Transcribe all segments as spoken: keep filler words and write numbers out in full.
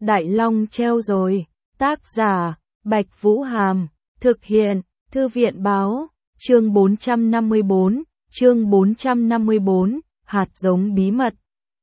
Đại Long treo rồi. Tác giả, Bạch Vũ Hàm. Thực hiện, Thư viện Báo. Chương bốn trăm năm mươi tư, chương bốn trăm năm mươi tư, hạt giống bí mật.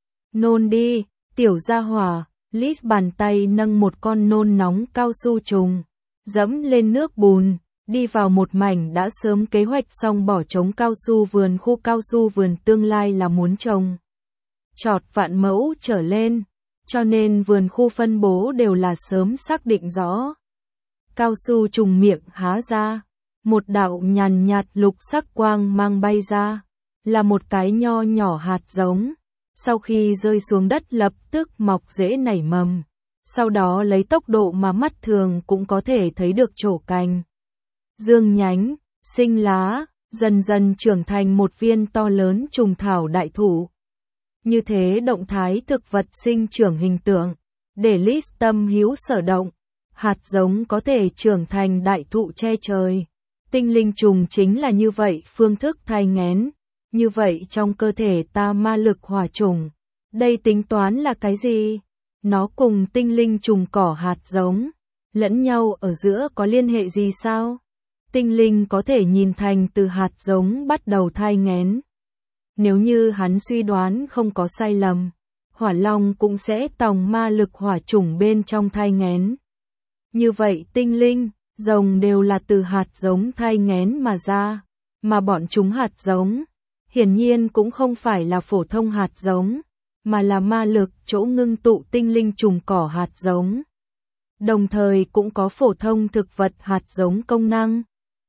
Nôn đi, tiểu gia hỏa. Liz bàn tay nâng một con nôn nóng cao su trùng, dẫm lên nước bùn, đi vào một mảnh đã sớm kế hoạch xong bỏ trống cao su vườn khu cao su vườn tương lai là muốn trồng chọt vạn mẫu trở lên, cho nên vườn khu phân bố đều là sớm xác định rõ. Cao su trùng miệng há ra, một đạo nhàn nhạt lục sắc quang mang bay ra, là một cái nho nhỏ hạt giống. Sau khi rơi xuống đất lập tức mọc rễ nảy mầm, sau đó lấy tốc độ mà mắt thường cũng có thể thấy được trổ cành, dương nhánh, sinh lá, dần dần trưởng thành một viên to lớn trùng thảo đại thụ. Như thế động thái thực vật sinh trưởng hình tượng, để Liz tâm hữu sở động, hạt giống có thể trưởng thành đại thụ che trời. Tinh linh trùng chính là như vậy phương thức thai nghén. Như vậy trong cơ thể ta ma lực hỏa trùng, đây tính toán là cái gì? Nó cùng tinh linh trùng cỏ hạt giống, lẫn nhau ở giữa có liên hệ gì sao? Tinh linh có thể nhìn thành từ hạt giống bắt đầu thai nghén. Nếu như hắn suy đoán không có sai lầm, hỏa long cũng sẽ tòng ma lực hỏa trùng bên trong thai nghén. Như vậy tinh linh, rồng đều là từ hạt giống thai nghén mà ra, mà bọn chúng hạt giống hiển nhiên cũng không phải là phổ thông hạt giống, mà là ma lực chỗ ngưng tụ tinh linh trùng cỏ hạt giống. Đồng thời cũng có phổ thông thực vật hạt giống công năng.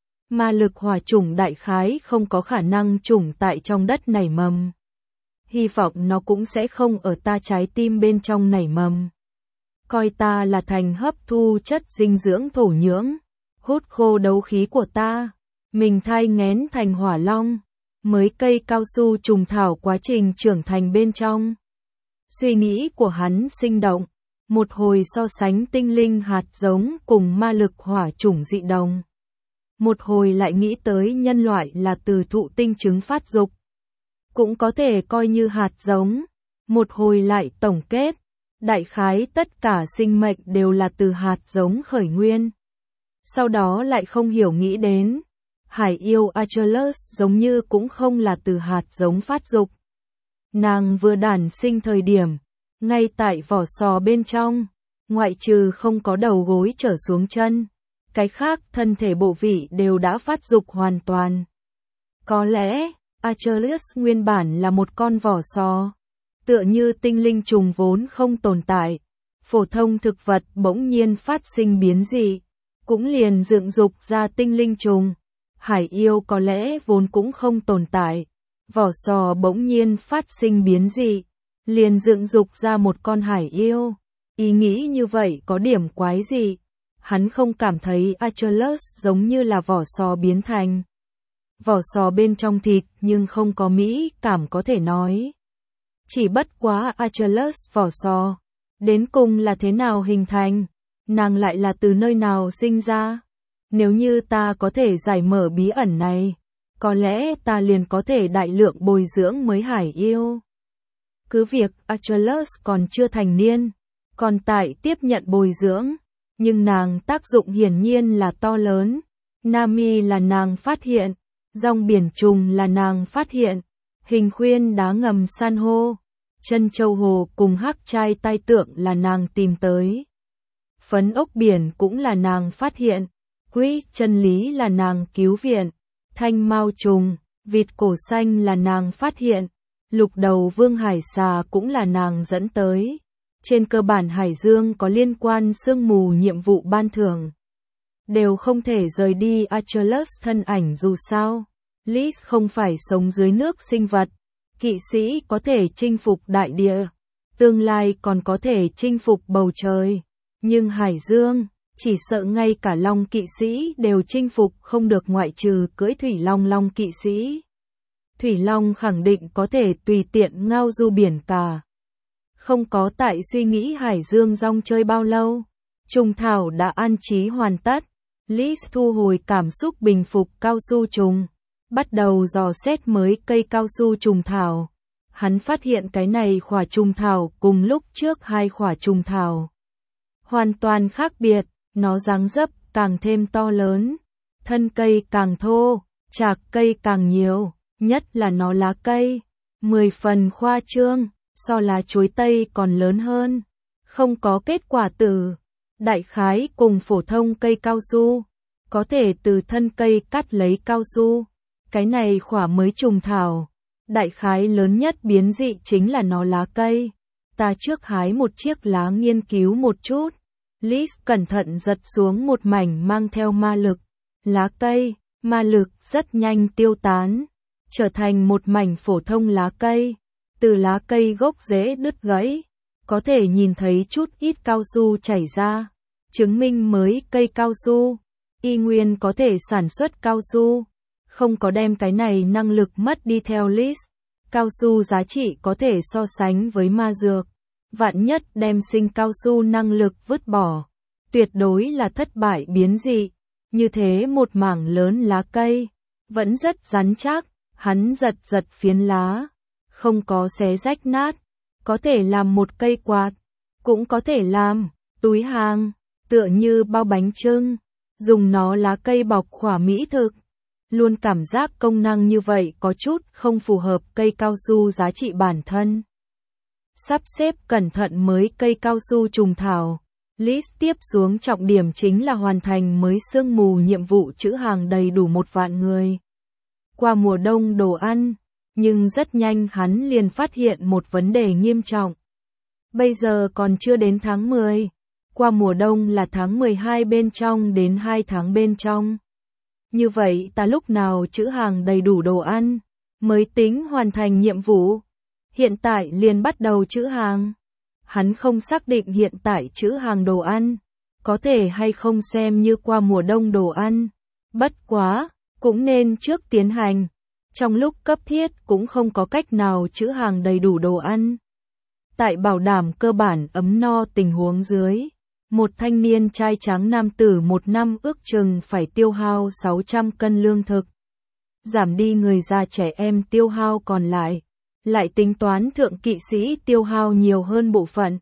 Ma lực hỏa trùng đại khái không có khả năng trùng tại trong đất nảy mầm. Hy vọng nó cũng sẽ không ở ta trái tim bên trong nảy mầm. Coi ta là thành hấp thu chất dinh dưỡng thổ nhưỡng, hút khô đấu khí của ta, mình thai nghén thành hỏa long. Mới cây cao su trùng thảo quá trình trưởng thành bên trong. Suy nghĩ của hắn sinh động, một hồi so sánh tinh linh hạt giống cùng ma lực hỏa chủng dị đồng. Một hồi lại nghĩ tới nhân loại là từ thụ tinh trứng phát dục, cũng có thể coi như hạt giống. Một hồi lại tổng kết, đại khái tất cả sinh mệnh đều là từ hạt giống khởi nguyên. Sau đó lại không hiểu nghĩ đến, hải yêu Achilles giống như cũng không là từ hạt giống phát dục. Nàng vừa đản sinh thời điểm, ngay tại vỏ sò bên trong, ngoại trừ không có đầu gối trở xuống chân, cái khác thân thể bộ vị đều đã phát dục hoàn toàn. Có lẽ, Achilles nguyên bản là một con vỏ sò, tựa như tinh linh trùng vốn không tồn tại, phổ thông thực vật bỗng nhiên phát sinh biến dị, cũng liền dựng dục ra tinh linh trùng. Hải yêu có lẽ vốn cũng không tồn tại, vỏ sò bỗng nhiên phát sinh biến dị, liền dựng dục ra một con hải yêu. Ý nghĩ như vậy có điểm quái gì? Hắn không cảm thấy Achilles giống như là vỏ sò biến thành. Vỏ sò bên trong thịt nhưng không có mỹ cảm có thể nói. Chỉ bất quá Achilles vỏ sò, đến cùng là thế nào hình thành? Nàng lại là từ nơi nào sinh ra? Nếu như ta có thể giải mở bí ẩn này, có lẽ ta liền có thể đại lượng bồi dưỡng mới hải yêu. Cứ việc Achilles còn chưa thành niên, còn tại tiếp nhận bồi dưỡng, nhưng nàng tác dụng hiển nhiên là to lớn. Nami là nàng phát hiện, rong biển trùng là nàng phát hiện, hình khuyên đá ngầm san hô, chân châu hồ cùng hắc trai tai tượng là nàng tìm tới. Phấn ốc biển cũng là nàng phát hiện. Chris chân lý là nàng cứu viện, thanh mao trùng, vịt cổ xanh là nàng phát hiện, lục đầu vương hải xà cũng là nàng dẫn tới. Trên cơ bản hải dương có liên quan sương mù nhiệm vụ ban thưởng, đều không thể rời đi Achilles thân ảnh dù sao. Liz không phải sống dưới nước sinh vật, kỵ sĩ có thể chinh phục đại địa, tương lai còn có thể chinh phục bầu trời, nhưng hải dương, chỉ sợ ngay cả long kỵ sĩ đều chinh phục không được ngoại trừ cưỡi thủy long long kỵ sĩ. Thủy long khẳng định có thể tùy tiện ngao du biển cả. Không có tại suy nghĩ hải dương rong chơi bao lâu. Trùng thảo đã an trí hoàn tất. Liz thu hồi cảm xúc bình phục cao su trùng, bắt đầu dò xét mới cây cao su trùng thảo. Hắn phát hiện cái này khỏa trùng thảo cùng lúc trước hai khỏa trùng thảo hoàn toàn khác biệt, nó dáng dấp càng thêm to lớn, thân cây càng thô, chạc cây càng nhiều, nhất là nó lá cây, mười phần khoa trương, so lá chuối tây còn lớn hơn, không có kết quả tử, đại khái cùng phổ thông cây cao su, có thể từ thân cây cắt lấy cao su, cái này khỏa mới trùng thảo, đại khái lớn nhất biến dị chính là nó lá cây, ta trước hái một chiếc lá nghiên cứu một chút, Liz cẩn thận giật xuống một mảnh mang theo ma lực, lá cây, ma lực rất nhanh tiêu tán, trở thành một mảnh phổ thông lá cây, từ lá cây gốc rễ đứt gãy, có thể nhìn thấy chút ít cao su chảy ra, chứng minh mới cây cao su, y nguyên có thể sản xuất cao su, không có đem cái này năng lực mất đi theo Liz, cao su giá trị có thể so sánh với ma dược, vạn nhất đem sinh cao su năng lực vứt bỏ, tuyệt đối là thất bại biến dị, như thế một mảng lớn lá cây, vẫn rất rắn chắc, hắn giật giật phiến lá, không có xé rách nát, có thể làm một cây quạt, cũng có thể làm túi hàng, tựa như bao bánh chưng, dùng nó lá cây bọc khỏa mỹ thực. Luôn cảm giác công năng như vậy có chút không phù hợp cây cao su giá trị bản thân. Sắp xếp cẩn thận mới cây cao su trùng thảo. Liz tiếp xuống trọng điểm chính là hoàn thành mới sương mù nhiệm vụ trữ hàng đầy đủ một vạn người. Qua mùa đông đồ ăn, nhưng rất nhanh hắn liền phát hiện một vấn đề nghiêm trọng. Bây giờ còn chưa đến tháng mười, qua mùa đông là tháng mười hai bên trong đến hai tháng bên trong. Như vậy ta lúc nào trữ hàng đầy đủ đồ ăn, mới tính hoàn thành nhiệm vụ. Hiện tại liền bắt đầu trữ hàng. Hắn không xác định hiện tại trữ hàng đồ ăn, có thể hay không xem như qua mùa đông đồ ăn. Bất quá, cũng nên trước tiến hành. Trong lúc cấp thiết cũng không có cách nào trữ hàng đầy đủ đồ ăn. Tại bảo đảm cơ bản ấm no tình huống dưới, một thanh niên trai tráng nam tử một năm ước chừng phải tiêu hao sáu trăm cân lương thực. Giảm đi người già trẻ em tiêu hao còn lại, lại tính toán thượng kỵ sĩ tiêu hao nhiều hơn bộ phận.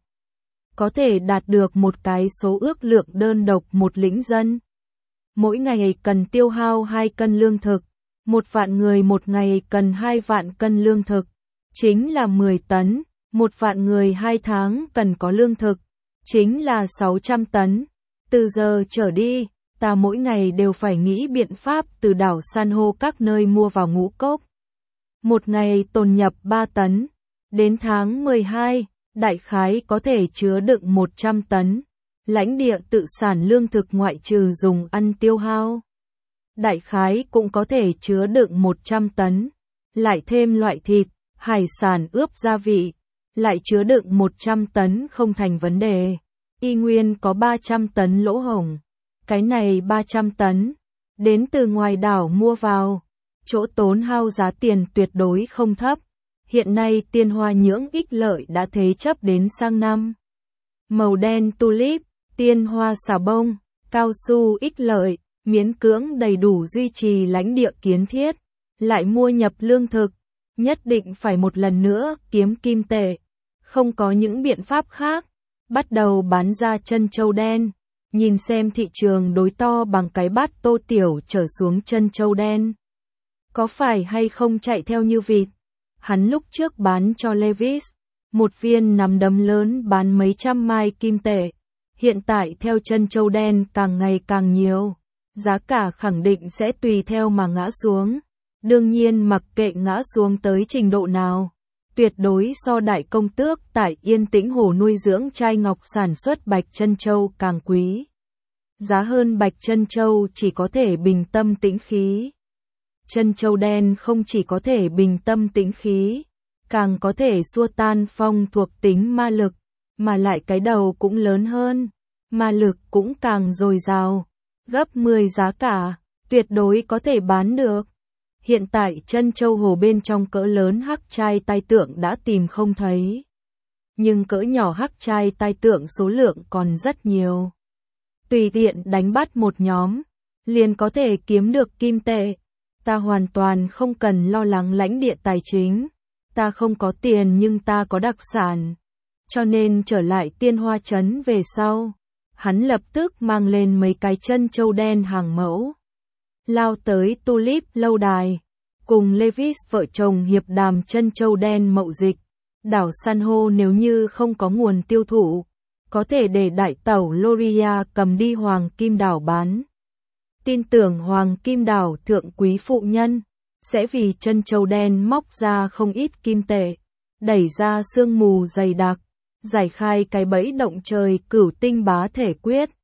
Có thể đạt được một cái số ước lượng đơn độc một lĩnh dân. Mỗi ngày cần tiêu hao hai cân lương thực, một vạn người một ngày cần hai vạn cân lương thực, chính là mười tấn, một vạn người hai tháng cần có lương thực, chính là sáu trăm tấn. Từ giờ trở đi, ta mỗi ngày đều phải nghĩ biện pháp từ đảo san hô các nơi mua vào ngũ cốc. Một ngày tồn nhập ba tấn, đến tháng mười hai, đại khái có thể chứa đựng một trăm tấn. Lãnh địa tự sản lương thực ngoại trừ dùng ăn tiêu hao. Đại khái cũng có thể chứa đựng một trăm tấn, lại thêm loại thịt, hải sản ướp gia vị, lại chứa đựng một trăm tấn không thành vấn đề. Y nguyên có ba trăm tấn lỗ hổng. Cái này ba trăm tấn, đến từ ngoài đảo mua vào, chỗ tốn hao giá tiền tuyệt đối không thấp. Hiện nay tiên hoa nhưỡng ích lợi đã thế chấp đến sang năm. Màu đen tulip, tiên hoa xà bông, cao su ích lợi, miễn cưỡng đầy đủ duy trì lãnh địa kiến thiết, lại mua nhập lương thực, nhất định phải một lần nữa kiếm kim tệ, không có những biện pháp khác, bắt đầu bán ra chân châu đen, nhìn xem thị trường đối to bằng cái bát tô tiểu trở xuống chân châu đen. Có phải hay không chạy theo như vịt? Hắn lúc trước bán cho Levis, một viên nắm đấm lớn bán mấy trăm mai kim tệ. Hiện tại theo chân châu đen càng ngày càng nhiều, giá cả khẳng định sẽ tùy theo mà ngã xuống. Đương nhiên mặc kệ ngã xuống tới trình độ nào, tuyệt đối so đại công tước tại Yên Tĩnh Hồ nuôi dưỡng trai ngọc sản xuất bạch chân châu càng quý. Giá hơn bạch chân châu chỉ có thể bình tâm tĩnh khí. Chân châu đen không chỉ có thể bình tâm tĩnh khí, càng có thể xua tan phong thuộc tính ma lực, mà lại cái đầu cũng lớn hơn, ma lực cũng càng dồi dào, gấp mười giá cả, tuyệt đối có thể bán được. Hiện tại chân châu hồ bên trong cỡ lớn hắc trai tai tượng đã tìm không thấy, nhưng cỡ nhỏ hắc trai tai tượng số lượng còn rất nhiều. Tùy tiện đánh bắt một nhóm, liền có thể kiếm được kim tệ. Ta hoàn toàn không cần lo lắng lãnh địa tài chính. Ta không có tiền nhưng ta có đặc sản. Cho nên trở lại tiên hoa trấn về sau, hắn lập tức mang lên mấy cái chân châu đen hàng mẫu. Lao tới Tulip lâu đài, cùng Levis vợ chồng hiệp đàm chân châu đen mậu dịch. Đảo san hô nếu như không có nguồn tiêu thụ, có thể để đại tẩu Loria cầm đi Hoàng Kim Đảo bán. Tin tưởng Hoàng Kim Đảo thượng quý phụ nhân sẽ vì chân châu đen móc ra không ít kim tệ, đẩy ra sương mù dày đặc, giải khai cái bẫy động trời cửu tinh bá thể quyết.